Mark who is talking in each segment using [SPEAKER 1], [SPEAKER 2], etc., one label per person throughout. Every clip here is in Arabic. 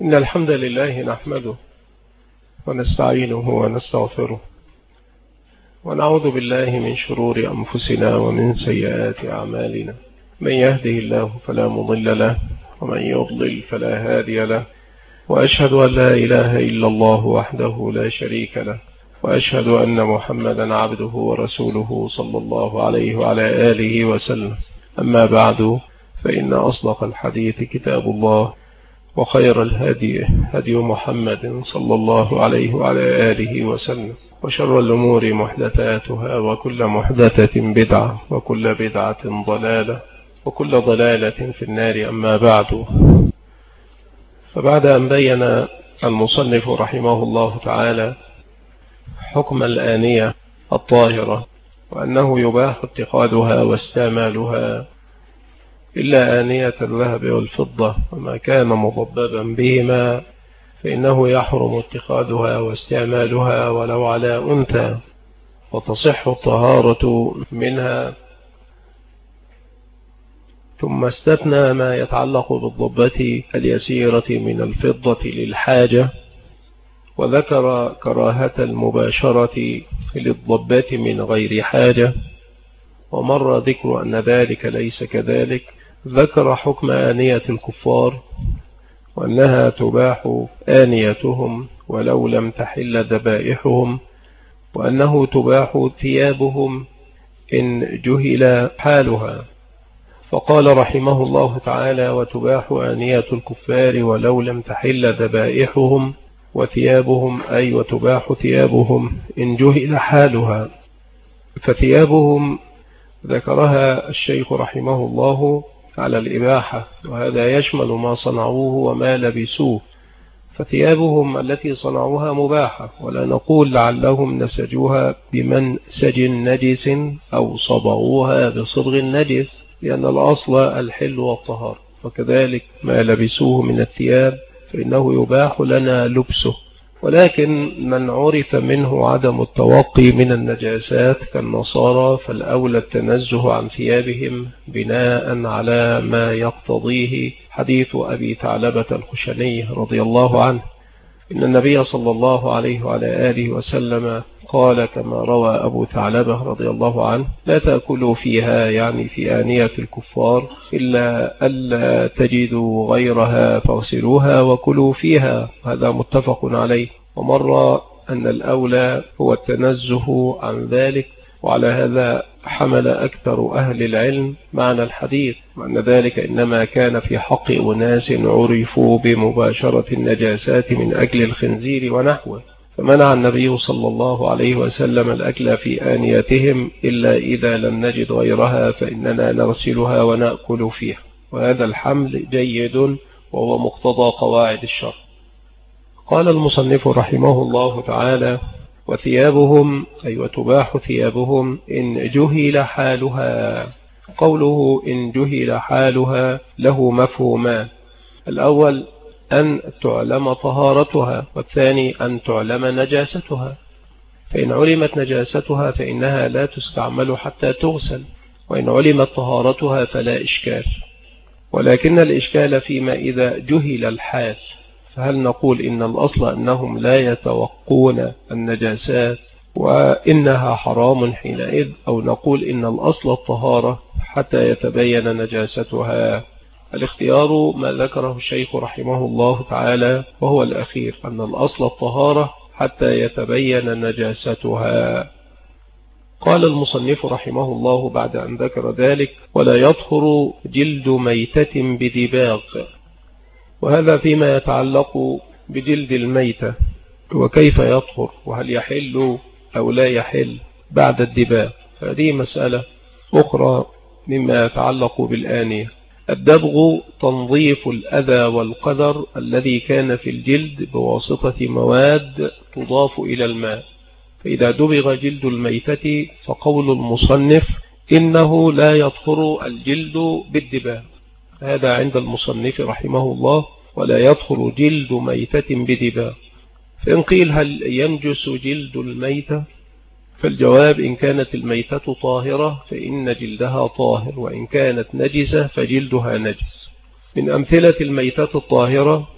[SPEAKER 1] إن الحمد لله نحمده ونستعينه ونستغفره ونعوذ بالله من شرور أنفسنا ومن سيئات أعمالنا. من يهده الله فلا مضل له ومن يضلل فلا هادي له، وأشهد أن لا إله إلا الله وحده لا شريك له، وأشهد أن محمدا عبده ورسوله صلى الله عليه وعلى آله وسلم. أما بعد، فإن أصدق الحديث كتاب الله، وخير الهدي هدي محمد صلى الله عليه وعلى آله وسلم، وشر الأمور محدثاتها، وكل محدثة بدعة، وكل بدعة ضلالة، وكل ضلالة في النار. أما بعد، فبعد أن بين المصنف رحمه الله تعالى حكم الآنية الطاهرة، وأنه يباح اتخاذها واستعمالها إلا آنية الذهب والفضة، وما كان مضببا بهما فإنه يحرم اتخاذها واستعمالها ولو على أنثى، وتصح الطهارة منها. ثم استثنى ما يتعلق بالضبة اليسيرة من الفضة للحاجة، وذكر كراهة المباشرة للضبة من غير حاجة، ومر ذكر أن ذلك ليس كذلك. ذكر حكم آنية الكفار، وأنها تباح آنيتهم ولو لم تحل ذبائحهم، وأنه تباح ثيابهم إن جهل حالها. فقال رحمه الله تعالى: وتباح آنية الكفار ولو لم تحل ذبائحهم وثيابهم، أي وتباح ثيابهم إن جهل حالها. فثيابهم ذكرها الشيخ رحمه الله على الإباحة، وهذا يشمل ما صنعوه وما لبسوه. فثيابهم التي صنعوها مباحة، ولا نقول لعلهم نسجوها بمنسج نجس أو صبغوها بصبغ النجس، لأن الأصل الحل والطهار. وكذلك ما لبسوه من الثياب فإنه يباح لنا لبسه، ولكن من عرف منه عدم التوقي من النجاسات كالنصارى فالأولى التنزه عن ثيابهم بناء على ما يقتضيه حديث أبي ثعلبة الخشني رضي الله عنه، إن النبي صلى الله عليه وعلى آله وسلم قال كما روى أبو ثعلبة رضي الله عنه: لا تأكلوا فيها، يعني في آنية الكفار، إلا ألا تجدوا غيرها فاغسلوها وكلوا فيها. هذا متفق عليه. ومر أن الأولى هو التنزه عن ذلك، وعلى هذا حمل أكثر أهل العلم معنى الحديث، وأن ذلك إنما كان في حق أناس عرفوا بمباشرة النجاسات من أجل الخنزير ونحوه، فمنع النبي صلى الله عليه وسلم الأكل في آنيتهم إلا إذا لم نجد غيرها فإننا نغسلها ونأكل فيها. وهذا الحمل جيد، وهو مقتضى قواعد الشرع. قال المصنف رحمه الله تعالى: وثيابهم، أي وتباح ثيابهم إن جهل حالها. قوله إن جهل حالها له مفهومان: الأول أن تعلم طهارتها، والثاني أن تعلم نجاستها. فإن علمت نجاستها فإنها لا تستعمل حتى تغسل، وإن علمت طهارتها فلا إشكال. ولكن الإشكال فيما إذا جهل الحال، فهل نقول إن الأصل أنهم لا يتوقون النجاسات وإنها حرام حينئذ، أو نقول إن الأصل الطهارة حتى يتبين نجاستها؟ الاختيار ما ذكره الشيخ رحمه الله تعالى، وهو الأخير، أن الأصل الطهارة حتى يتبين نجاستها. قال المصنف رحمه الله بعد أن ذكر ذلك: ولا يطهر جلد ميتة بدباغ. وهذا فيما يتعلق بجلد الميتة، وكيف يطهر، وهل يحل أو لا يحل بعد الدباغ. فهذه مسألة أخرى مما يتعلق بالآنية. الدبغ تنظيف الأذى والقدر الذي كان في الجلد بواسطة مواد تضاف إلى الماء. فإذا دبغ جلد الميتة فقول المصنف إنه لا يطهر الجلد بالدباغ. هذا عند المصنف رحمه الله: ولا يطهر جلد ميتة بدباغ. فإن قيل هل ينجس جلد الميتة؟ فالجواب: إن كانت الميتة طاهرة فإن جلدها طاهر، وإن كانت نجسة فجلدها نجس. من أمثلة الميتة الطاهرة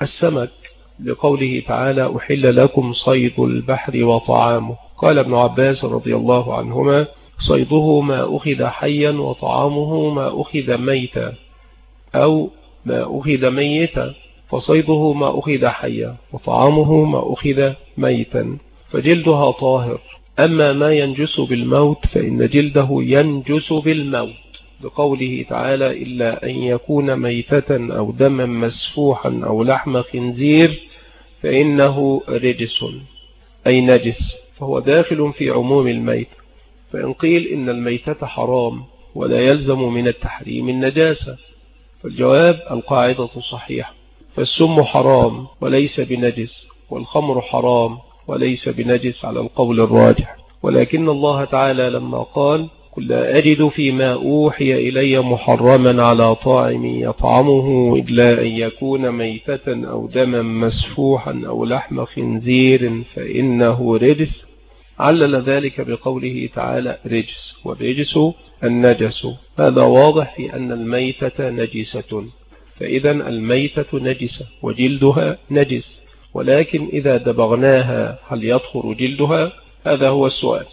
[SPEAKER 1] السمك لقوله تعالى أحل لكم صيد البحر وطعامه. قال ابن عباس رضي الله عنهما صيده ما أخذ حيا وطعامه ما أخذ ميتا أو ما أخذ ميتا، فصيده ما أخذ حيا وطعامه ما أخذ ميتا فجلدها طاهر. أما ما ينجس بالموت فإن جلده ينجس بالموت لقوله تعالى إلا أن يكون ميتة أو دما مسفوحا أو لحم خنزير فإنه رجس أي نجس، فهو داخل في عموم الميت. فإن قيل إن الميتة حرام ولا يلزم من التحريم النجاسة، فالجواب القاعدة صحيحة، فالسم حرام وليس بنجس، والخمر حرام وليس بنجس على القول الراجح. ولكن الله تعالى لما قال قل لا أجد فيما أوحي إلي محرما على طاعم يطعمه إلا أن يكون ميتة أو دما مسفوحا أو لحم خنزير فإنه رجس، علل ذلك بقوله تعالى رجس، والرجس النجس. هذا واضح في أن الميتة نجسة، فإذا الميتة نجسة وجلدها نجس، ولكن إذا دبغناها هل يطهر جلدها؟ هذا هو السؤال.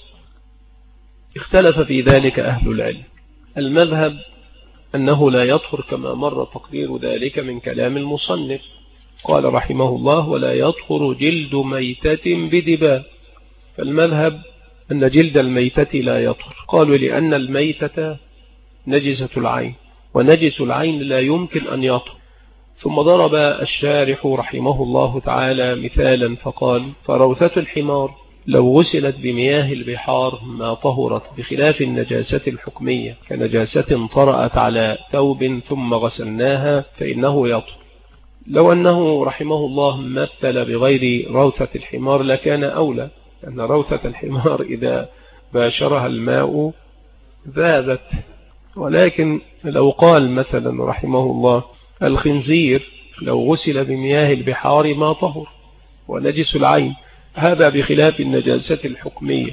[SPEAKER 1] اختلف في ذلك أهل العلم. المذهب أنه لا يطهر كما مر تقرير ذلك من كلام المصنف، قال رحمه الله ولا يطهر جلد ميتة بدباء، فالمذهب أن جلد الميتة لا يطهر. قالوا لأن الميتة نجسة العين، ونجس العين لا يمكن أن يطهر. ثم ضرب الشارح رحمه الله تعالى مثالا فقال فروثة الحمار لو غسلت بمياه البحار ما طهرت، بخلاف النجاسة الحكمية كنجاسة طرأت على ثوب ثم غسلناها فإنه يطهر. لو أنه رحمه الله مثل بغير روثة الحمار لكان أولى، لأن روثة الحمار إذا باشرها الماء ذابت. ولكن لو قال مثلا رحمه الله الخنزير لو غسل بمياه البحار ما طهر ونجس العين، هذا بخلاف النجاسة الحكمية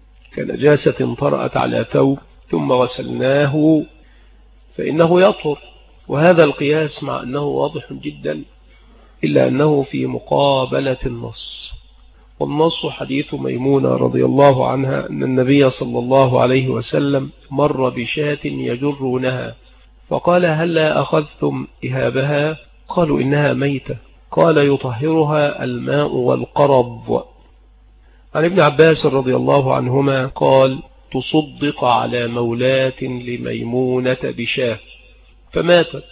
[SPEAKER 1] كنجاسة طرأت على ثوب ثم غسلناه فإنه يطهر. وهذا القياس مع أنه واضح جدا إلا أنه في مقابلة النص، والنص حديث ميمونة رضي الله عنها أن النبي صلى الله عليه وسلم مر بشاة يجرونها فقال هلا أخذتم إهابها؟ قالوا إنها ميتة. قال يطهرها الماء والقرض. عن ابن عباس رضي الله عنهما قال تصدق على مولاة لميمونة بشاه فماتت،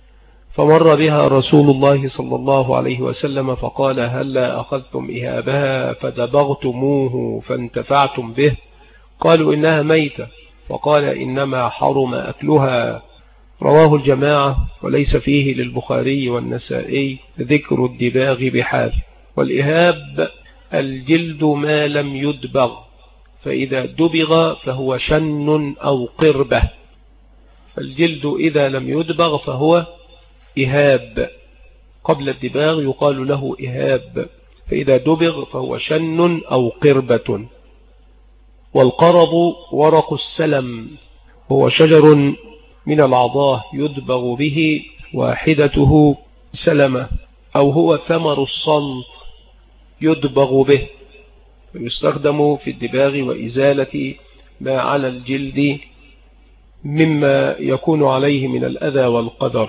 [SPEAKER 1] فمر بها رسول الله صلى الله عليه وسلم فقال هلا أخذتم إهابها فدبغتموه فانتفعتم به؟ قالوا إنها ميتة. فقال إنما حرم أكلها. رواه الجماعة وليس فيه للبخاري والنسائي ذكر الدباغ بحال. والإهاب الجلد ما لم يدبغ، فإذا دبغ فهو شن أو قربة، فالجلد إذا لم يدبغ فهو إهاب، قبل الدباغ يقال له إهاب، فإذا دبغ فهو شن أو قربة. والقرض ورق السلم، هو شجر من العضاه يدبغ به، واحدته سلمة، أو هو ثمر الصمت يدبغ به، ويستخدم في الدباغ وإزالة ما على الجلد مما يكون عليه من الأذى والقدر.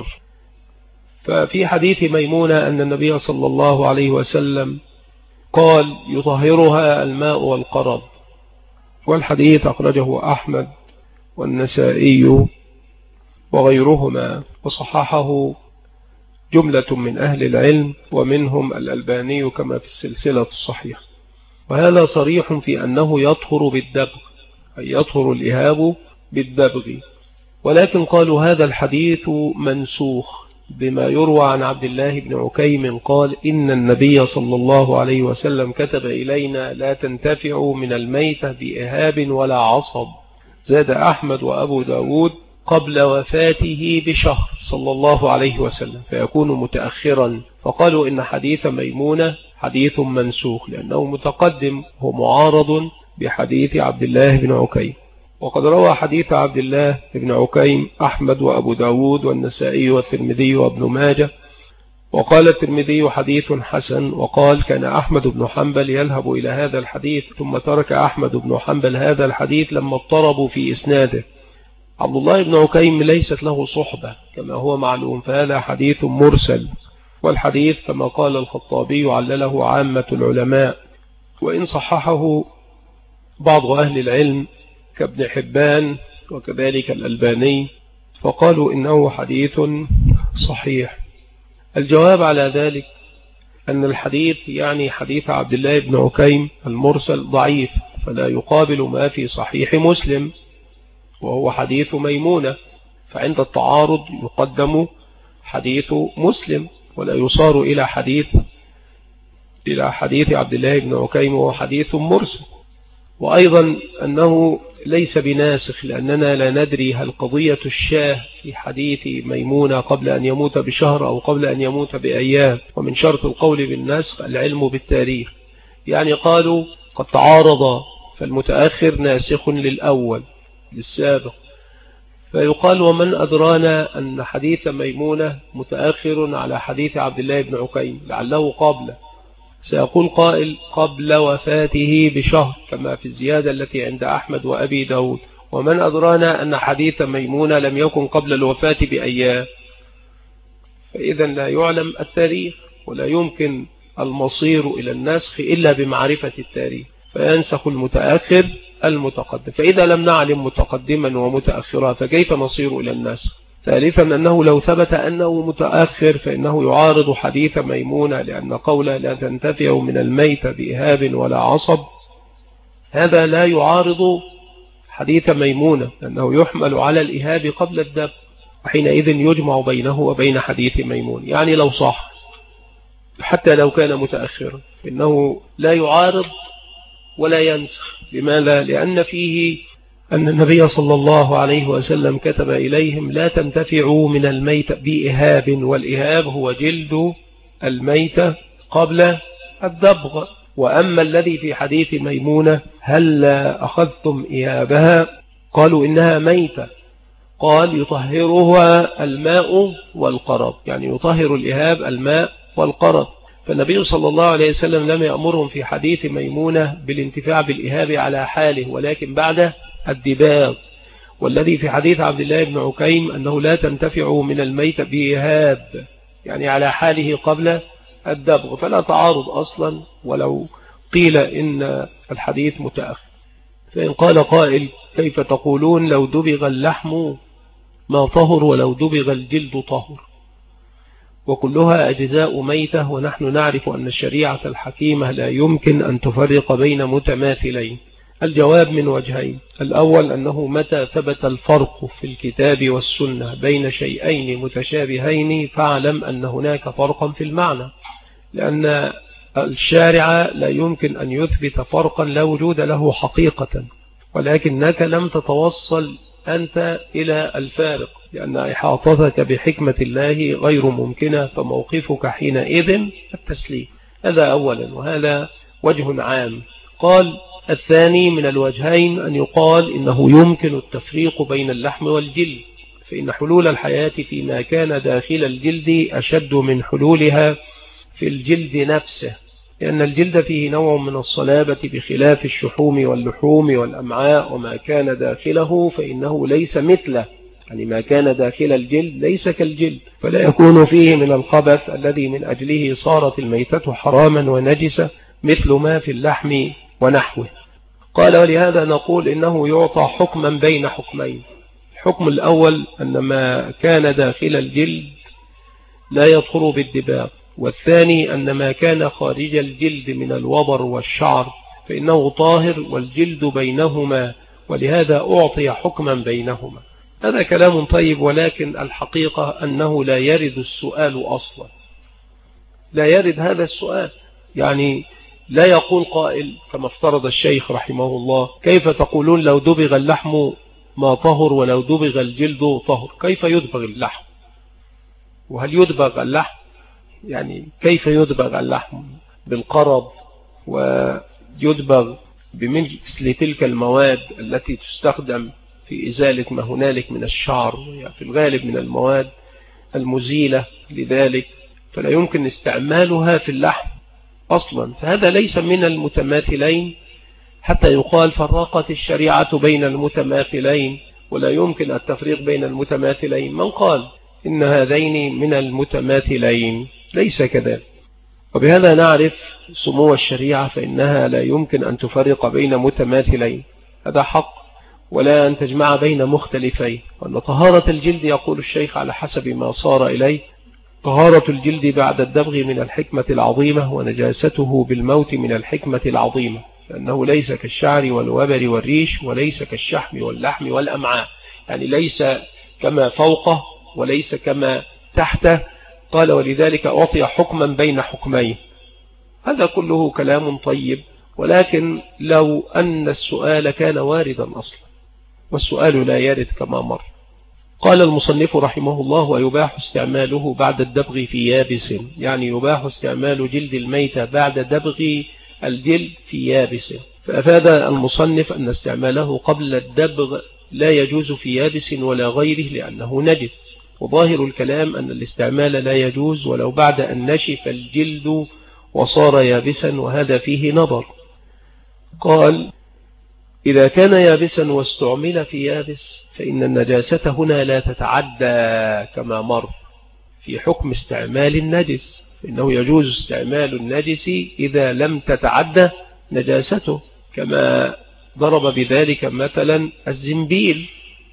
[SPEAKER 1] ففي حديث ميمونة أن النبي صلى الله عليه وسلم قال يطهرها الماء والقرض، والحديث أخرجه أحمد والنسائي وغيرهما، وصححه جملة من أهل العلم ومنهم الألباني كما في السلسلة الصحيحة. وهذا صريح في أنه يطهر بالدبغ، أي يطهر الإهاب بالدبغ. ولكن قالوا هذا الحديث منسوخ بما يروى عن عبد الله بن عكيم قال إن النبي صلى الله عليه وسلم كتب إلينا لا تنتفعوا من الميتة بإهاب ولا عصب. زاد أحمد وأبو داود قبل وفاته بشهر صلى الله عليه وسلم، فيكون متأخرا. فقالوا إن حديث ميمونة حديث منسوخ لأنه متقدم، هو معارض بحديث عبد الله بن عكيم. وقد روى حديث عبد الله بن عكيم أحمد وأبو داود والنسائي والترمذي وابن ماجه، وقال الترمذي حديث حسن. وقال كان أحمد بن حنبل يذهب إلى هذا الحديث ثم ترك أحمد بن حنبل هذا الحديث لما اضطربوا في إسناده. عبد الله بن عكيم ليست له صحبة كما هو معلوم، فهذا حديث مرسل، والحديث كما قال الخطابي علله عامة العلماء، وإن صححه بعض أهل العلم كابن حبان وكذلك الألباني فقالوا إنه حديث صحيح. الجواب على ذلك أن الحديث يعني حديث عبد الله بن عكيم المرسل ضعيف، فلا يقابل ما في صحيح مسلم وهو حديث ميمونة، فعند التعارض يقدم حديث مسلم ولا يصار إلى حديث عبد الله بن عكيم وهو حديث مرسل. وأيضا أنه ليس بناسخ، لأننا لا ندري هل قضية الشاه في حديث ميمونة قبل أن يموت بشهر أو قبل أن يموت بأيام، ومن شرط القول بالنسخ العلم بالتاريخ. يعني قالوا قد تعارض فالمتأخر ناسخ للأول للسابق، فيقال ومن أدرانا أن حديث ميمونة متأخر على حديث عبد الله بن عكيم لعله قبله. سيقول قائل قبل وفاته بشهر كما في الزيادة التي عند أحمد وأبي داود، ومن أدرانا أن حديث ميمونة لم يكن قبل الوفاة بأيام، فإذا لا يعلم التاريخ ولا يمكن المصير إلى النسخ إلا بمعرفة التاريخ، فينسخ المتأخر المتقدم. فإذا لم نعلم متقدما ومتأخرا فكيف نصير إلى النسخ؟ ثالثا أنه لو ثبت أنه متأخر فإنه يعارض حديث ميمونة، لأن قوله لا تنتفع من الميت بإهاب ولا عصب هذا لا يعارض حديث ميمونة، لأنه يحمل على الإهاب قبل الدب، وحينئذ يجمع بينه وبين حديث ميمون. يعني لو صح حتى لو كان متأخرا فإنه لا يعارض ولا ينسخ. لماذا؟ لأن فيه أن النبي صلى الله عليه وسلم كتب إليهم لا تنتفعوا من الميت بإهاب، والإهاب هو جلد الميت قبل الدبغ. وأما الذي في حديث ميمونة هل أخذتم إهابها؟ قالوا إنها ميتة، قال يطهرها الماء والقرض، يعني يطهر الإهاب الماء والقرض. فالنبي صلى الله عليه وسلم لم يأمرهم في حديث ميمونة بالانتفاع بالإهاب على حاله ولكن بعد الدباغ. والذي في حديث عبد الله بن عكيم أنه لا تنتفع من الميت بإهاب، يعني على حاله قبل الدبغ، فلا تعارض أصلا ولو قيل إن الحديث متأخر. فإن قال قائل كيف تقولون لو دبغ اللحم ما طهر ولو دبغ الجلد طهر؟ وكلها أجزاء ميتة، ونحن نعرف أن الشريعة الحكيمة لا يمكن أن تفرق بين متماثلين. الجواب من وجهين: الأول أنه متى ثبت الفرق في الكتاب والسنة بين شيئين متشابهين فاعلم أن هناك فرقا في المعنى، لأن الشارع لا يمكن أن يثبت فرقا لا وجود له حقيقة، ولكنك لم تتوصل أنت إلى الفارق، لأن إحاطتك بحكمة الله غير ممكنة، فموقفك حينئذ التسليم. هذا أولا، وهذا وجه عام. قال الثاني من الوجهين أن يقال إنه يمكن التفريق بين اللحم والجلد، فإن حلول الحياة فيما كان داخل الجلد أشد من حلولها في الجلد نفسه، لأن الجلد فيه نوع من الصلابة بخلاف الشحوم واللحوم والأمعاء، وما كان داخله فإنه ليس مثله، يعني ما كان داخل الجلد ليس كالجلد، فلا يكون فيه من الخبث الذي من أجله صارت الميتة حراما ونجسة مثل ما في اللحم ونحوه. قال ولهذا نقول إنه يعطى حكما بين حكمين: الحكم الأول أن ما كان داخل الجلد لا يطهر بالدباغ، والثاني أن ما كان خارج الجلد من الوبر والشعر فإنه طاهر والجلد بينهما، ولهذا أعطي حكما بينهما. هذا كلام طيب، ولكن الحقيقة أنه لا يرد السؤال أصلا، لا يرد هذا السؤال. يعني لا يقول قائل كما افترض الشيخ رحمه الله كيف تقولون لو دبغ اللحم ما طهر ولو دبغ الجلد طهر؟ كيف يدبغ اللحم؟ وهل يدبغ اللحم؟ يعني كيف يدبغ اللحم؟ بالقرض، ويدبغ بمثل تلك المواد التي تستخدم في إزالة ما هنالك من الشعر، يعني في الغالب من المواد المزيلة لذلك، فلا يمكن استعمالها في اللحم أصلا، فهذا ليس من المتماثلين حتى يقال فرقت الشريعة بين المتماثلين، ولا يمكن التفريق بين المتماثلين. من قال إن هذين من المتماثلين؟ ليس كذلك. وبهذا نعرف سمو الشريعة، فإنها لا يمكن أن تفرق بين متماثلين، هذا حق، ولا أن تجمع بين مختلفين. وأن طهارة الجلد يقول الشيخ على حسب ما صار إليه: طهارة الجلد بعد الدبغ من الحكمة العظيمة، ونجاسته بالموت من الحكمة العظيمة، لأنه ليس كالشعر والوبر والريش، وليس كالشحم واللحم والأمعاء، يعني ليس كما فوقه وليس كما تحته. قال: ولذلك أعطي حكما بين حكمين. هذا كله كلام طيب، ولكن لو أن السؤال كان واردا أصلا، والسؤال لا يرد كما مر. قال المصنف رحمه الله: ويباح استعماله بعد الدبغ في يابس، يعني يباح استعمال جلد الميتة بعد دبغ الجلد في يابس. فأفاد المصنف أن استعماله قبل الدبغ لا يجوز في يابس ولا غيره لأنه نجس، وظاهر الكلام أن الاستعمال لا يجوز ولو بعد أن نشف الجلد وصار يابسا، وهذا فيه نظر. قال: إذا كان يابسا واستعمل في يابس فإن النجاسة هنا لا تتعدى كما مر في حكم استعمال النجس، فإنه يجوز استعمال النجس إذا لم تتعدى نجاسته، كما ضرب بذلك مثلا الزنبيل.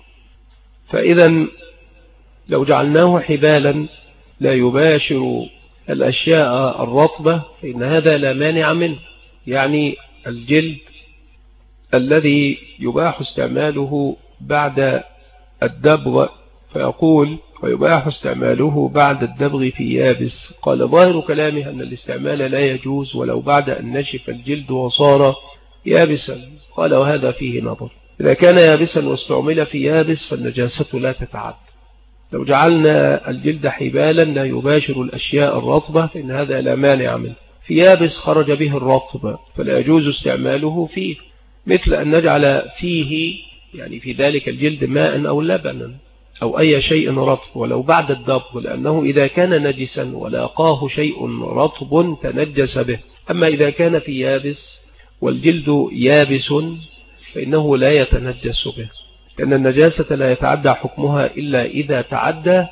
[SPEAKER 1] فإذا لو جعلناه حبالا لا يباشر الأشياء الرطبة فإن هذا لا مانع منه، يعني الجلد الذي يباح استعماله بعد الدبغ، فيقول: ويباح استعماله بعد الدبغ في يابس. قال: ظاهر كلامه أن الاستعمال لا يجوز ولو بعد أن نشف الجلد وصار يابسا. قال: وهذا فيه نظر. إذا كان يابسا واستعمل في يابس فالنجاسة لا تتعد. لو جعلنا الجلد حبالا لا يباشر الأشياء الرطبة فإن هذا لا مانع منه. في يابس خرج به الرطب فلا يجوز استعماله فيه، مثل أن نجعل فيه يعني في ذلك الجلد ماء أو لبنا أو أي شيء رطب ولو بعد الدبغ، لأنه إذا كان نجسا ولاقاه شيء رطب تنجس به. أما إذا كان في يابس والجلد يابس فإنه لا يتنجس به، لأن النجاسة لا يتعدى حكمها إلا إذا تعدى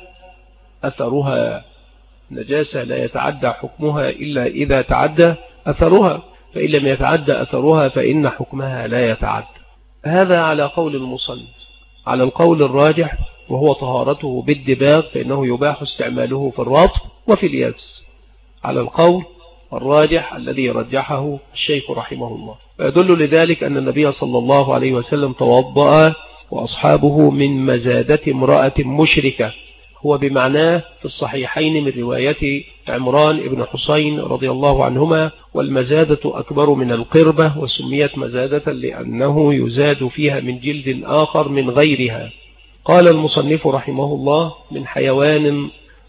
[SPEAKER 1] أثرها. النجاسة لا يتعدى حكمها إلا إذا تعدى أثرها، فإن لم يتعدى أثرها فإن حكمها لا يتعدى. هذا على قول المصنف. على القول الراجح وهو طهارته بالدباغ فإنه يباح استعماله في الرطب وفي اليابس، على القول الراجح الذي رجحه الشيخ رحمه الله. فيدل لذلك أن النبي صلى الله عليه وسلم توضأ وأصحابه من مزادة امرأة مشركة، هو بمعناه في الصحيحين من رواية عمران بن حسين رضي الله عنهما: والمزادة أكبر من القربة، وسميت مزادة لأنه يزاد فيها من جلد آخر من غيرها. قال المصنف رحمه الله: من حيوان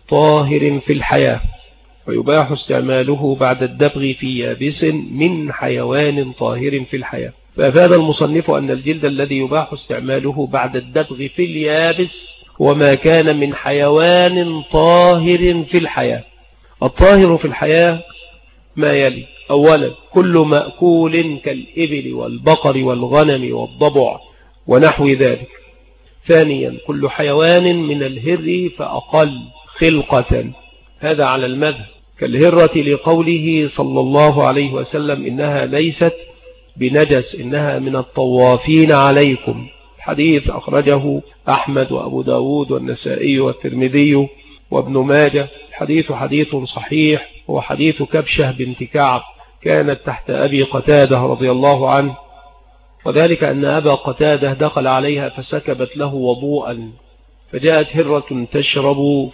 [SPEAKER 1] طاهر في الحياة، ويباح استعماله بعد الدبغ في يابس من حيوان طاهر في الحياة. فأفاد المصنف أن الجلد الذي يباح استعماله بعد الدبغ في اليابس وما كان من حيوان طاهر في الحياة. الطاهر في الحياة ما يلي: أولا كل مأكول كالإبل والبقر والغنم والضبع ونحو ذلك. ثانيا كل حيوان من الهر فأقل خلقة، هذا على المذهب، كالهرة لقوله صلى الله عليه وسلم: إنها ليست بنجس إنها من الطوافين عليكم. حديث أخرجه أحمد وأبو داود والنسائي والترمذي وابن ماجه. الحديث حديث صحيح، هو حديث كبشة بنت كعب، كانت تحت أبي قتادة رضي الله عنه، وذلك أن أبا قتادة دخل عليها فسكبت له وضوءا، فجاءت هرة تشرب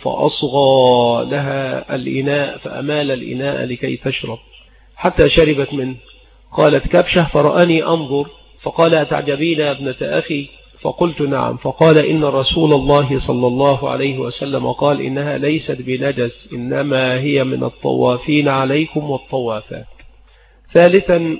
[SPEAKER 1] فأصغى لها الإناء فأمال الإناء لكي تشرب حتى شربت منه. قالت كبشة: فرآني أنظر فقال: أتعجبين يا ابنة أخي؟ فقلت: نعم. فقال: إن رسول الله صلى الله عليه وسلم قال: إنها ليست بنجس إنما هي من الطوافين عليكم والطوافات. ثالثا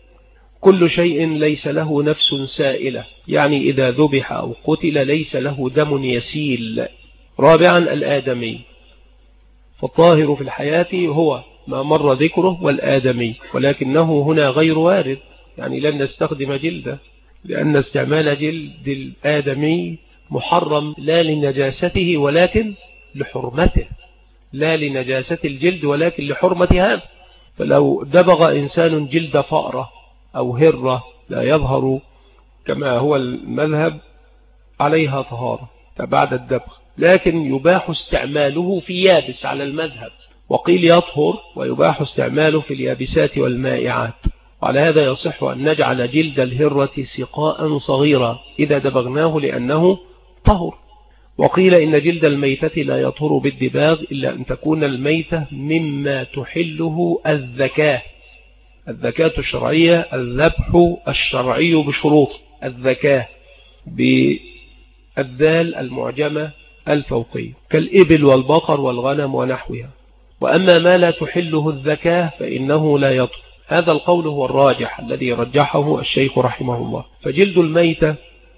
[SPEAKER 1] كل شيء ليس له نفس سائلة، يعني إذا ذبح أو قتل ليس له دم يسيل. رابعا الآدمي، فالطاهر في الحياة هو ما مر ذكره والآدمي، ولكنه هنا غير وارد، يعني لن نستخدم جلده، لأن استعمال جلد الآدمي محرم لا لنجاسته ولكن لحرمته، لا لنجاسة الجلد ولكن لحرمة هذا. فلو دبغ إنسان جلد فأرة أو هرة لا يظهر كما هو المذهب عليها طهارة بعد الدبغ، لكن يباح استعماله في يابس على المذهب، وقيل يطهر ويباح استعماله في اليابسات والمائعات. وعلى هذا يصح أن نجعل جلد الهرة سقاء صغيرا إذا دبغناه لأنه طهر. وقيل إن جلد الميتة لا يطهر بالدباغ إلا أن تكون الميتة مما تحله الذكاة. الذكاة الشرعية الذبح الشرعي بشروط، الذكاة بالذال المعجمة الفوقية كالإبل والبقر والغنم ونحوها. وأما ما لا تحله الذكاة فإنه لا يطهر. هذا القول هو الراجح الذي رجحه الشيخ رحمه الله. فجلد الميتة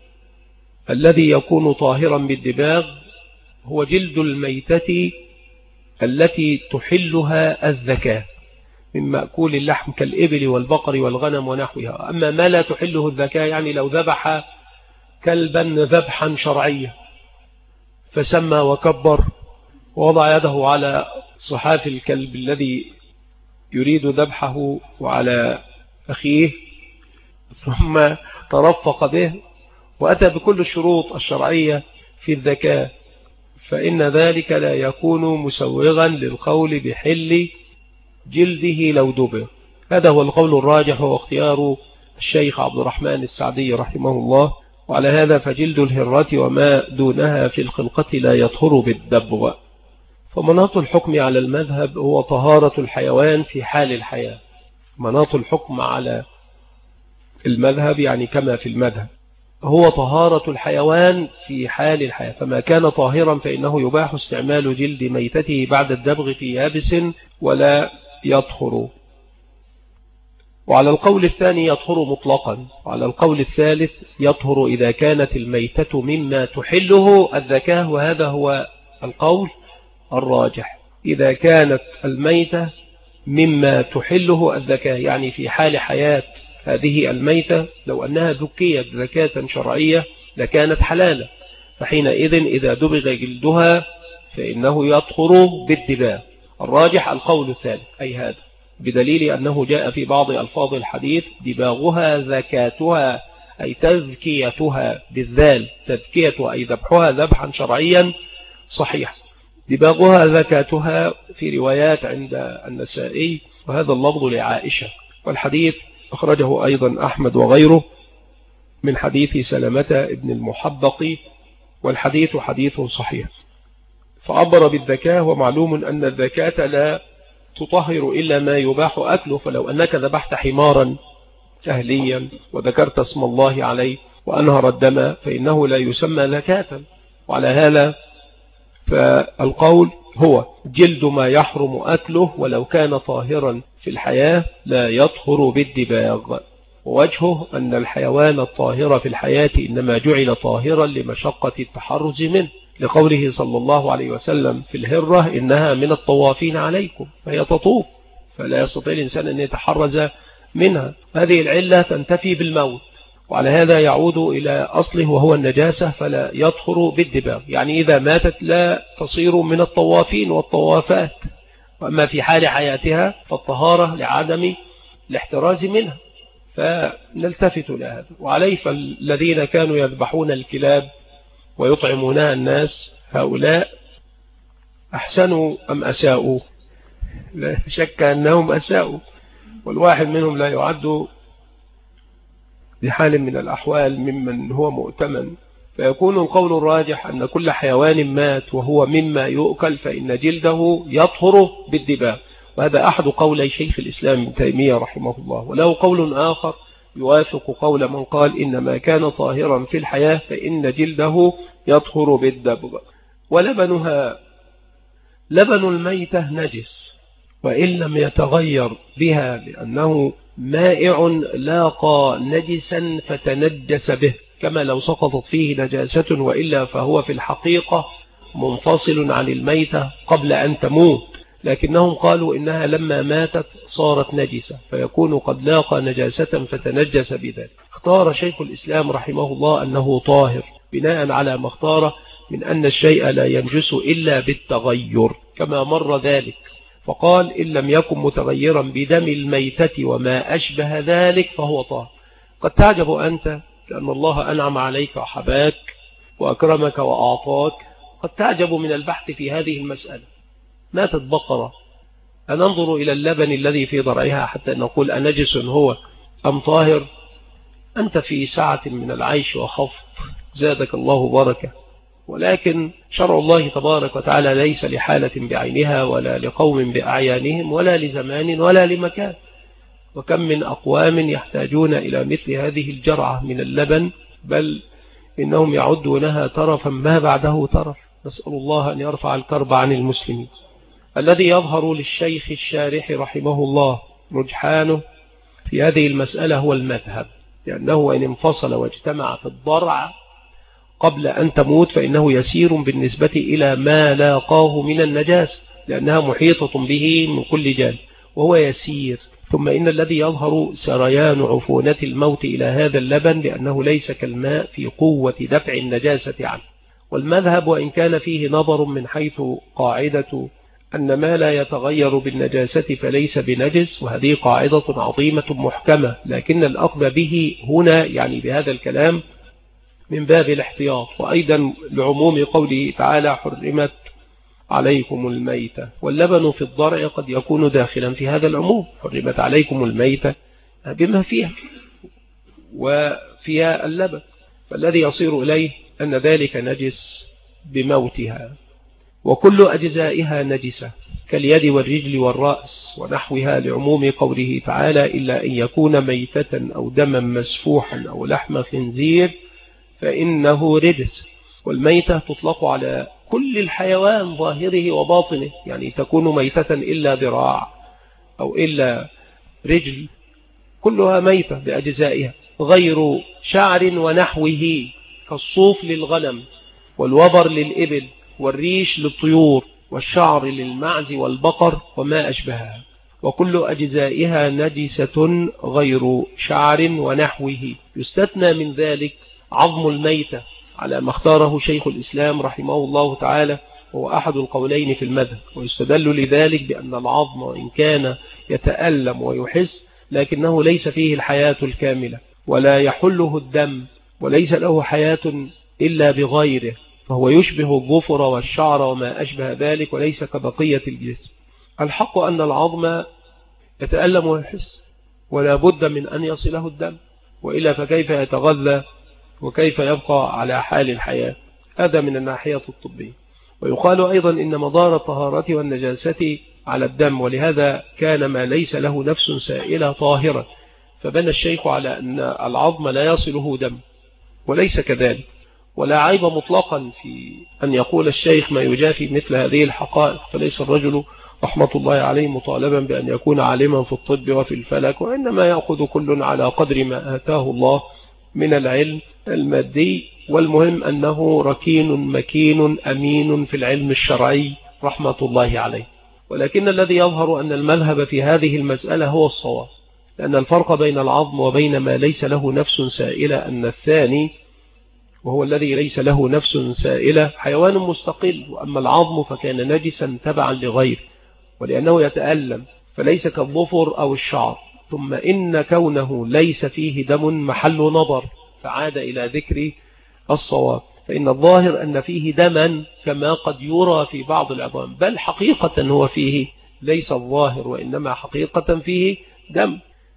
[SPEAKER 1] الذي يكون طاهرا بالدباغ هو جلد الميتة التي تحلها الذكاة من مأكول اللحم كالإبل والبقر والغنم ونحوها. أما ما لا تحله الذكاة يعني لو ذبح كلبا ذبحا شرعيا فسمى وكبر ووضع يده على صحاف الكلب الذي يريد ذبحه وعلى أخيه ثم ترفق به وأتى بكل الشروط الشرعية في الذكاة، فإن ذلك لا يكون مسوغا للقول بحل جلده لو دبر. هذا هو القول الراجح واختيار الشيخ عبد الرحمن السعدي رحمه الله. وعلى هذا فجلد الهرة وما دونها في الخلقة لا يطهر بالدبغ. فمناط الحكم على المذهب هو طهارة الحيوان في حال الحياة. مناط الحكم على المذهب يعني كما في المذهب هو طهارة الحيوان في حال الحياة، فما كان طاهرا فإنه يباح استعمال جلد ميتته بعد الدبغ في يابس ولا يطهر. وعلى القول الثاني يطهر مطلقا، وعلى القول الثالث يطهر إذا كانت الميتة مما تحله الذكاة، وهذا هو القول الراجح. إذا كانت الميتة مما تحله الذكاة يعني في حال حياة هذه الميتة لو أنها ذكيت ذكاة شرعية لكانت حلالة، فحينئذ إذا دبغ جلدها فإنه يطهر بالدباغ. الراجح القول الثالث أي هذا، بدليل أنه جاء في بعض ألفاظ الحديث دباغها ذكاتها أي تذكيتها بالذال، تذكيتها أي ذبحها ذبحا شرعيا صحيح. دباغها ذكاتها في روايات عند النسائي، وهذا اللفظ لعائشة، والحديث أخرجه أيضا أحمد وغيره من حديث سلمة ابن المحبق، والحديث حديث صحيح. فعبر بالذكاة، ومعلوم أن الذكاة لا تطهر إلا ما يباح أكله، فلو أنك ذبحت حمارا أهليا وذكرت اسم الله عليه وأنهر الدم فإنه لا يسمى ذكاة. وعلى هذا فالقول هو جلد ما يحرم أكله ولو كان طاهرا في الحياة لا يطهر بالدباغ. ووجهه أن الحيوان الطاهر في الحياة إنما جعل طاهرا لمشقة التحرز منه، لقوله صلى الله عليه وسلم في الهرة إنها من الطوافين عليكم، فهي تطوف فلا يستطيع الإنسان أن يتحرز منها. هذه العلة تنتفي بالموت، وعلى هذا يعود إلى أصله وهو النجاسة فلا يطهر بالدباغ، يعني إذا ماتت لا تصير من الطوافين والطوافات. وأما في حال حياتها فالطهارة لعدم الاحتراز منها، فنلتفت لهذا. وعليه فالذين كانوا يذبحون الكلاب ويطعمونها الناس هؤلاء أحسنوا أم أساءوا؟ لا شك أنهم أساءوا، والواحد منهم لا يعد بحال من الأحوال ممن هو مؤتمن. فيكون القول الراجح أن كل حيوان مات وهو مما يؤكل فإن جلده يطهر بالدباغ، وهذا أحد قولي شيخ الإسلام ابن تيمية رحمه الله. وله قول آخر يوافق قول من قال إن ما كان طاهرا في الحياة فإن جلده يطهر بالدبغ. ولبنها لبن الميتة نجس وإن لم يتغير بها، لأنه مائع لاقى نجسا فتنجس به، كما لو سقطت فيه نجاسة، وإلا فهو في الحقيقة منفصل عن الميتة قبل أن تموت، لكنهم قالوا إنها لما ماتت صارت نجسة فيكون قد لاقى نجاسة فتنجس بذلك. اختار شيخ الإسلام رحمه الله أنه طاهر بناء على ما اختاره من أن الشيء لا ينجس إلا بالتغير كما مر ذلك، فقال إن لم يكن متغيرا بدم الميتة وما أشبه ذلك فهو طاهر. قد تعجب أنت لأن الله أنعم عليك وحباك وأكرمك وأعطاك، قد تعجب من البحث في هذه المسألة. ماتت بقرة أننظر إلى اللبن الذي في ضرعها حتى نقول أنجس هو أم طاهر؟ أنت في سعة من العيش وخفض زادك الله بركة، ولكن شرع الله تبارك وتعالى ليس لحالة بعينها ولا لقوم بأعيانهم ولا لزمان ولا لمكان. وكم من أقوام يحتاجون إلى مثل هذه الجرعة من اللبن، بل إنهم يعدونها ترفا ما بعده ترف. نسأل الله أن يرفع الكرب عن المسلمين. الذي يظهر للشيخ الشارح رحمه الله رجحانه في هذه المسألة هو المذهب، لأنه إن انفصل واجتمع في الضرع قبل أن تموت فإنه يسير بالنسبة إلى ما لاقاه من النجاسة، لأنها محيطة به من كل جانب وهو يسير. ثم إن الذي يظهر سريان عفونة الموت إلى هذا اللبن لأنه ليس كالماء في قوة دفع النجاسة عنه. والمذهب وإن كان فيه نظر من حيث قاعدة أن ما لا يتغير بالنجاسة فليس بنجس، وهذه قاعدة عظيمة محكمة، لكن الأخذ به هنا يعني بهذا الكلام من باب الاحتياط، وأيضا لعموم قوله تعالى حرمت عليكم الميتة، واللبن في الضرع قد يكون داخلا في هذا العموم، حرمت عليكم الميتة بما فيها وفيها اللبن، فالذي يصير إليه أن ذلك نجس بموتها. وكل أجزائها نجسة كاليد والرجل والرأس ونحوها لعموم قوله تعالى إلا أن يكون ميتة أو دما مسفوحا أو لحم خنزير فإنه رجس. والميتة تطلق على كل الحيوان ظاهره وباطنه، يعني تكون ميتة إلا ذراع أو إلا رجل، كلها ميتة بأجزائها غير شعر ونحوه كالصوف للغنم والوبر للإبل والريش للطيور والشعر للمعز والبقر وما أشبهها، وكل أجزائها نجسة غير شعر ونحوه. يستثنى من ذلك عظم الميتة على ما اختاره شيخ الإسلام رحمه الله تعالى، هو أحد القولين في المذهب، ويستدل لذلك بأن العظم وإن كان يتألم ويحس لكنه ليس فيه الحياة الكاملة ولا يحله الدم وليس له حياة إلا بغيره، فهو يشبه الظفر والشعر وما أشبه ذلك وليس كبقية الجسم. الحق أن العظم يتألم ويحس ولا بد من أن يصله الدم، وإلا فكيف يتغذى وكيف يبقى على حال الحياة؟ هذا من الناحية الطبية. ويقال أيضا إن مدار الطهارة والنجاسة على الدم، ولهذا كان ما ليس له نفس سائلة طاهرة، فبنى الشيخ على أن العظم لا يصله دم، وليس كذلك، ولا عيب مطلقا في أن يقول الشيخ ما يجافي مثل هذه الحقائق، فليس الرجل رحمة الله عليه مطالبا بأن يكون عالما في الطب وفي الفلك، وإنما يأخذ كل على قدر ما آتاه الله من العلم المادي، والمهم أنه ركين مكين أمين في العلم الشرعي رحمة الله عليه. ولكن الذي يظهر أن المذهب في هذه المسألة هو الصواب، لأن الفرق بين العظم وبين ما ليس له نفس سائلة أن الثاني وهو الذي ليس له نفس سائلة حيوان مستقل، وأما العظم فكان نجسا تبعا لغيره ولأنه يتألم فليس كالظفر أو الشعر. ثم إن كونه ليس فيه دم محل نظر، فعاد إلى ذكر الصواب، فإن الظاهر أن فيه دما كما قد يرى في بعض العظام، بل حقيقة هو فيه ليس الظاهر وإنما حقيقة فيه دم.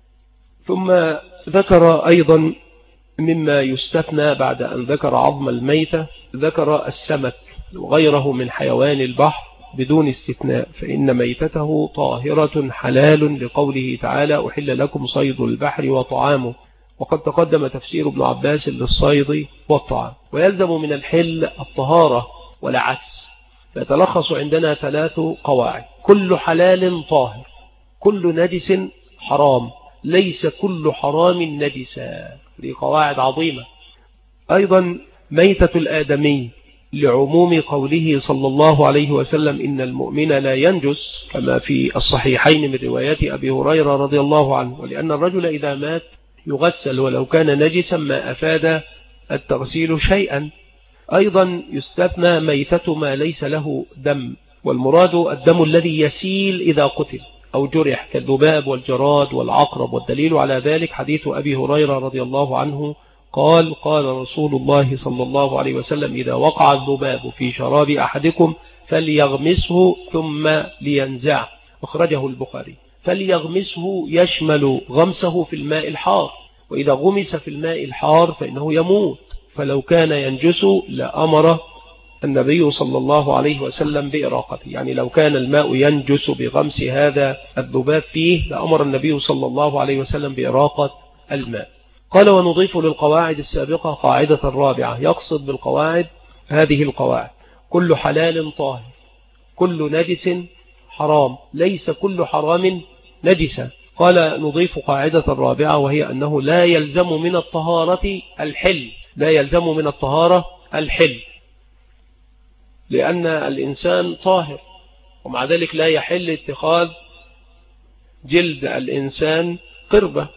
[SPEAKER 1] ثم ذكر أيضا مما يستثنى بعد أن ذكر عظم الميتة، ذكر السمك وغيره من حيوان البحر بدون استثناء، فإن ميتته طاهرة حلال لقوله تعالى أحل لكم صيد البحر وطعامه، وقد تقدم تفسير ابن عباس للصيد والطعام. ويلزم من الحل الطهارة ولا عكس، فيتلخص عندنا 3 قواعد: كل حلال طاهر، كل نجس حرام، ليس كل حرام نجسا. دي قواعد عظيمة. أيضا ميتة الآدمي لعموم قوله صلى الله عليه وسلم إن المؤمن لا ينجس كما في الصحيحين من روايات أبي هريرة رضي الله عنه، ولأن الرجل إذا مات يغسل ولو كان نجسا ما أفاد التغسيل شيئا. أيضا يستثنى ميتة ما ليس له دم، والمراد الدم الذي يسيل إذا قتل أو جرح كالذباب والجراد والعقرب، والدليل على ذلك حديث أبي هريرة رضي الله عنه قال قال رسول الله صلى الله عليه وسلم إذا وقع الذباب في شراب أحدكم فليغمسه ثم لينزع، أخرجه البخاري. فليغمسه يشمل غمسه في الماء الحار، وإذا غمس في الماء الحار فإنه يموت، فلو كان ينجس لأمر النبي صلى الله عليه وسلم بإراقته، يعني لو كان الماء ينجس بغمس هذا الذباب فيه لأمر النبي صلى الله عليه وسلم بإراقة الماء. قال ونضيف للقواعد السابقة قاعدة الرابعة، يقصد بالقواعد هذه القواعد: كل حلال طاهر، كل نجس حرام، ليس كل حرام نجسا. قال نضيف قاعدة الرابعة وهي أنه لا يلزم من الطهارة الحل، لا يلزم من الطهارة الحل، لأن الإنسان طاهر، ومع ذلك لا يحل اتخاذ جلد الإنسان قربة.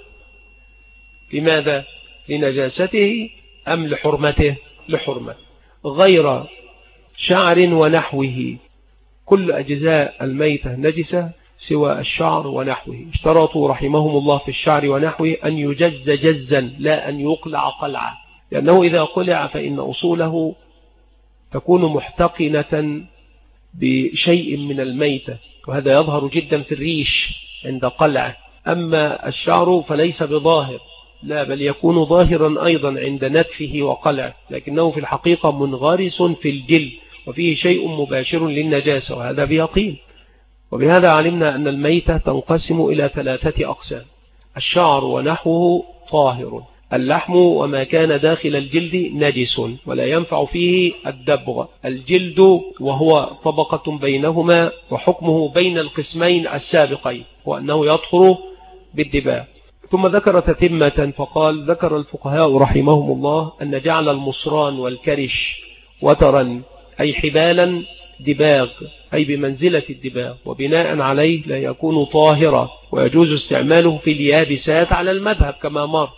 [SPEAKER 1] لماذا؟ لنجاسته أم لحرمته؟ لحرمة. غير شعر ونحوه، كل أجزاء الميتة نجسة سوى الشعر ونحوه. اشترطوا رحمهم الله في الشعر ونحوه أن يجز جزا لا أن يقلع قلعا، لأنه إذا قلع فإن أصوله تكون محتقنة بشيء من الميتة، وهذا يظهر جدا في الريش عند قلعه. أما الشعر فليس بظاهر، لا بل يكون ظاهرا أيضا عند نتفه وقلعه، لكنه في الحقيقة منغرس في الجلد وفيه شيء مباشر للنجاسة، وهذا بيقين. وبهذا علمنا أن الميتة تنقسم إلى 3 أقسام: الشعر ونحوه طاهر، اللحم وما كان داخل الجلد نجس ولا ينفع فيه الدبغ، الجلد وهو طبقة بينهما وحكمه بين القسمين السابقين وأنه يطهر بالدباغ. ثم ذكر تتمة فقال: ذكر الفقهاء رحمهم الله أن جعل المصران والكرش وترا أي حبالا دباغ، أي بمنزلة الدباغ، وبناء عليه لا يكون طاهرا، ويجوز استعماله في اليابسات على المذهب كما مر.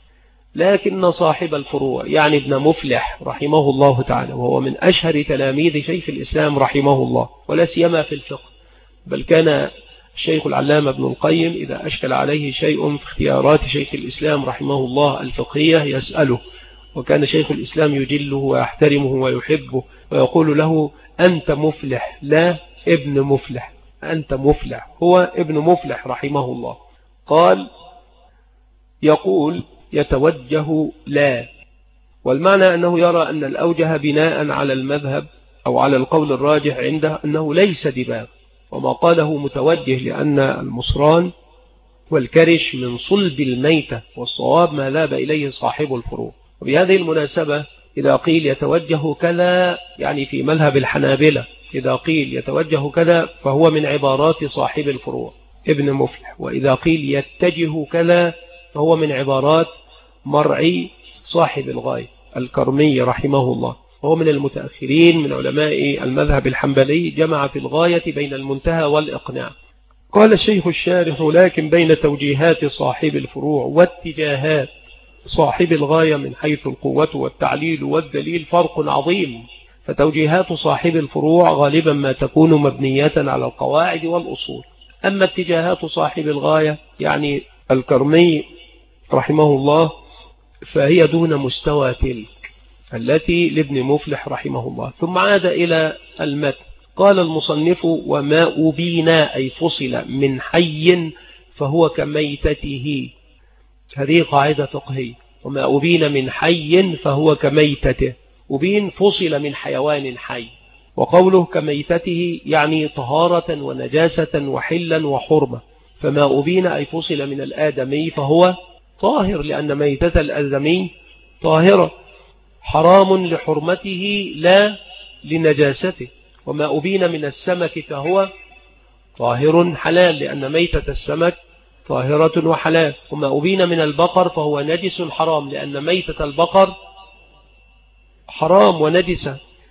[SPEAKER 1] لكن صاحب الفروع يعني ابن مفلح رحمه الله تعالى، وهو من أشهر تلاميذ شيخ الإسلام رحمه الله، ولا سيما في الفقه، بل كان الشيخ العلامة ابن القيم إذا أشكل عليه شيء في اختيارات شيخ الإسلام رحمه الله الفقهية يسأله، وكان شيخ الإسلام يجله ويحترمه ويحبه ويقول له: أنت مفلح لا ابن مفلح، أنت مفلح، هو ابن مفلح رحمه الله. قال: يقول يتوجه لا، والمعنى أنه يرى أن الأوجه بناء على المذهب أو على القول الراجح عنده أنه ليس دباغ، وما قاله متوجه لأن المصران والكرش من صلب الميتة، والصواب ما ذهب إليه صاحب الفروع. وبهذه المناسبة إذا قيل يتوجه كذا يعني في مذهب الحنابلة، إذا قيل يتوجه كذا فهو من عبارات صاحب الفروع ابن مفلح، وإذا قيل يتجه كذا فهو من عبارات مرعي صاحب الغاية الكرمي رحمه الله، وهو من المتأخرين من علماء المذهب الحنبلي، جمع في الغاية بين المنتهى والإقناع. قال الشيخ الشارح: لكن بين توجيهات صاحب الفروع واتجاهات صاحب الغاية من حيث القوة والتعليل والدليل فرق عظيم، فتوجيهات صاحب الفروع غالبا ما تكون مبنية على القواعد والأصول، أما اتجاهات صاحب الغاية يعني الكرمي رحمه الله فهي دون مستوى تلك التي لابن مفلح رحمه الله. ثم عاد إلى المتن، قال المصنف: وما أبينا أي فصل من حي فهو كميتته. هذه قاعدة فقهية: وما أبين من حي فهو كميتته. أبين فصل من حيوان حي، وقوله كميتته يعني طهارة ونجاسة وحلا وحرمة، فما أبين أي فصل من الآدمي فهو طاهر، لأن ميتة الآدمي طاهرة، حرام لحرمته لا لنجاسته. وما أبين من السمك فهو طاهر حلال، لأن ميتة السمك طاهرة وحلال. وما أبين من البقر فهو نجس حرام، لأن ميتة البقر حرام ونجسة.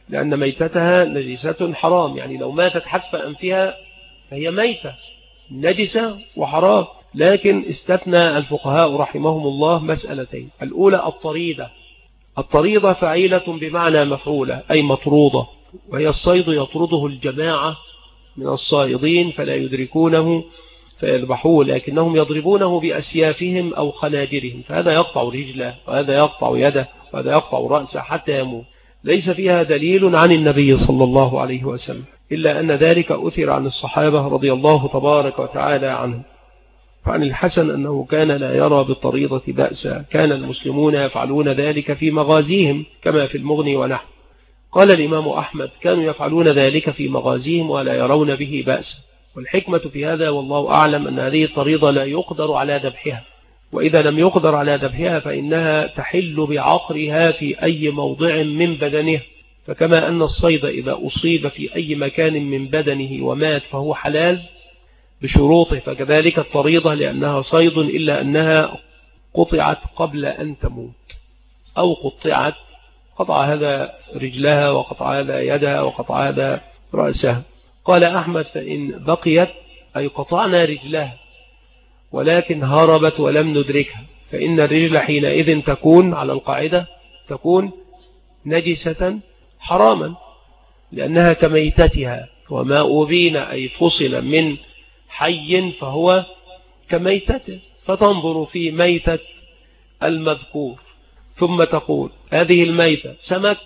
[SPEAKER 1] لأن ميتتها نجسة حرام، يعني لو ماتت حتف أنفها فهي ميتة نجسة وحرام. لكن استثنى الفقهاء رحمهم الله مسألتين. الأولى الطريدة فعيلة بمعنى مفعولة أي مطرودة، وهي الصيد يطرده الجماعة من الصائدين فلا يدركونه فيذبحوه، لكنهم يضربونه بأسيافهم أو خناجرهم، فهذا يقطع رجله وهذا يقطع يده وهذا يقطع رأسه حتى يموت. ليس فيها دليل عن النبي صلى الله عليه وسلم، إلا أن ذلك أثر عن الصحابة رضي الله تبارك وتعالى عنهم. فعن الحسن أنه كان لا يرى بالطريضة بأسا، كان المسلمون يفعلون ذلك في مغازيهم كما في المغني ونحو. قال الإمام أحمد كانوا يفعلون ذلك في مغازيهم ولا يرون به بأسا، والحكمة في هذا والله أعلم أن هذه الطريضة لا يقدر على ذبحها، وإذا لم يقدر على ذبحها فإنها تحل بعقرها في أي موضع من بدنه، فكما أن الصيد إذا أصيب في أي مكان من بدنه ومات فهو حلال بشروطه، فكذلك الطريضة لأنها صيد إلا أنها قطعت قبل أن تموت، أو قطع هذا رجلها وقطع هذا يدها وقطع هذا رأسها. قال أحمد فإن بقيت أي قطعنا رجلها ولكن هربت ولم ندركها، فإن الرجل حينئذ تكون على القاعدة تكون نجسة حراما لأنها كميتتها، وما أبين أي فصل من حي فهو كميتته، فتنظر في ميتة المذكور ثم تقول هذه الميتة سمك،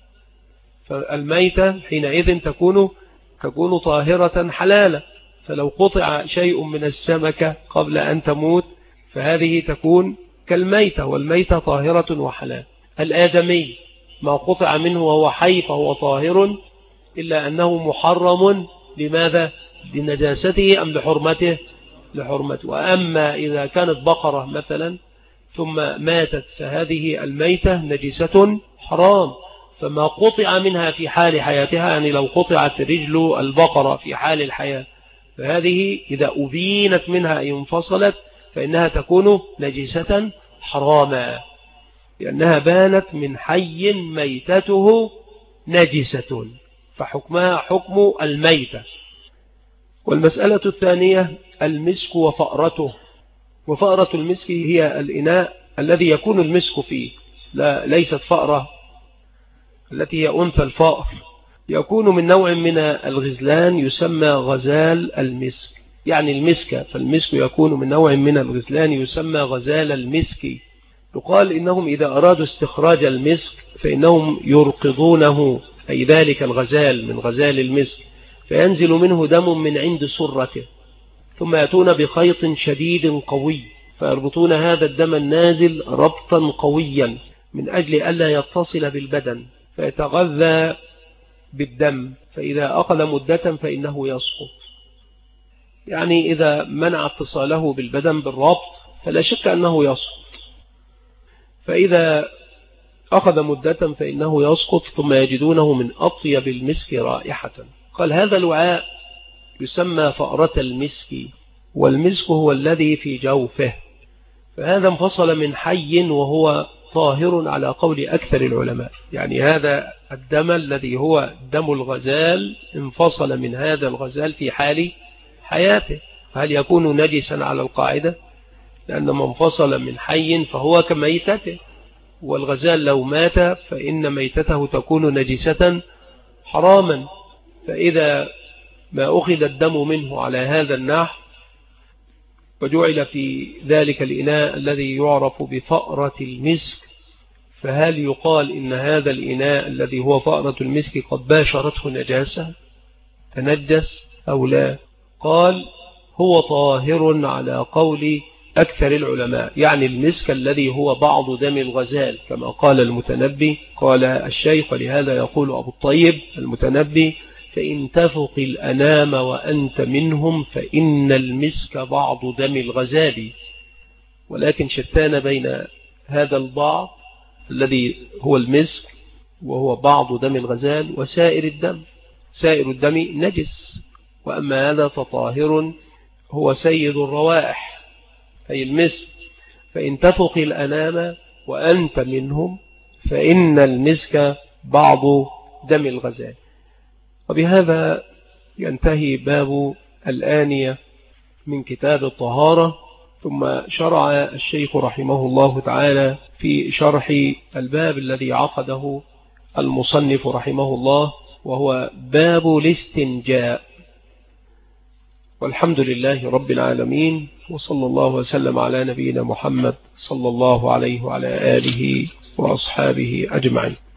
[SPEAKER 1] فالميتة حينئذ تكون طاهرة حلالة، فلو قطع شيء من السمكة قبل أن تموت فهذه تكون كالميتة، والميتة طاهرة وحلال. الآدمي ما قطع منه وهو حي فهو طاهر إلا أنه محرم، لماذا؟ لنجاسته أم لحرمته؟ لحرمته. وأما إذا كانت بقرة مثلا ثم ماتت فهذه الميتة نجسة حرام، فما قطع منها في حال حياتها، يعني لو قطعت رجل البقرة في حال الحياة فهذه إذا أبينت منها أي انفصلت فإنها تكون نجسة حراما، لأنها بانت من حي ميتته نجسة، فحكمها حكم الميتة. والمسألة الثانية المسك وفأرته. وفأرة المسك هي الإناء الذي يكون المسك فيه، ليست فأرة التي هي أنثى الفأر، يكون من نوع من الغزلان يسمى غزال المسك، يعني المسك، فالمسك يكون من نوع من الغزلان يسمى غزال المسك. يقال إنهم إذا أرادوا استخراج المسك فإنهم يرقضونه، أي ذلك الغزال من غزال المسك، فينزل منه دم من عند سرته، ثم يأتون بخيط شديد قوي فيربطون هذا الدم النازل ربطا قويا من أجل ألا يتصل بالبدن فيتغذى بالدم، فإذا أخذ مدة فإنه يسقط، يعني إذا منع اتصاله بالبدن بالربط فلا شك أنه يسقط، فإذا أخذ مدة فإنه يسقط، ثم يجدونه من أطيب المسك رائحة. قال هذا الوعاء يسمى فأرة المسك، والمسك هو الذي في جوفه، فهذا انفصل من حي وهو طاهر على قول أكثر العلماء، يعني هذا الدم الذي هو دم الغزال انفصل من هذا الغزال في حال حياته، هل يكون نجسا على القاعدة؟ لأن من انفصل من حي فهو كميتته، والغزال لو مات فإن ميتته تكون نجسة حراما، فإذا ما أخذ الدم منه على هذا النحو وجعل في ذلك الإناء الذي يعرف بفأرة المسك، فهل يقال إن هذا الإناء الذي هو فأرة المسك قد باشرته نجاسة تنجس أو لا؟ قال هو طاهر على قول أكثر العلماء، يعني المسك الذي هو بعض دم الغزال كما قال المتنبي، قال الشيخ لهذا يقول أبو الطيب المتنبي فإن تفق الأنام وأنت منهم فإن المسك بعض دم الغزال، ولكن شتان بين هذا البعض الذي هو المسك وهو بعض دم الغزال وسائر الدم، سائر الدم نجس، وأما هذا فطاهر هو سيد الروائح أي المسك. فإن تفق الأنام وأنت منهم فإن المسك بعض دم الغزال. وبهذا ينتهي باب الآنية من كتاب الطهارة. ثم شرع الشيخ رحمه الله تعالى في شرح الباب الذي عقده المصنف رحمه الله، وهو باب الاستنجاء. والحمد لله رب العالمين، وصلى الله وسلم على نبينا محمد صلى الله عليه وعلى آله وأصحابه أجمعين.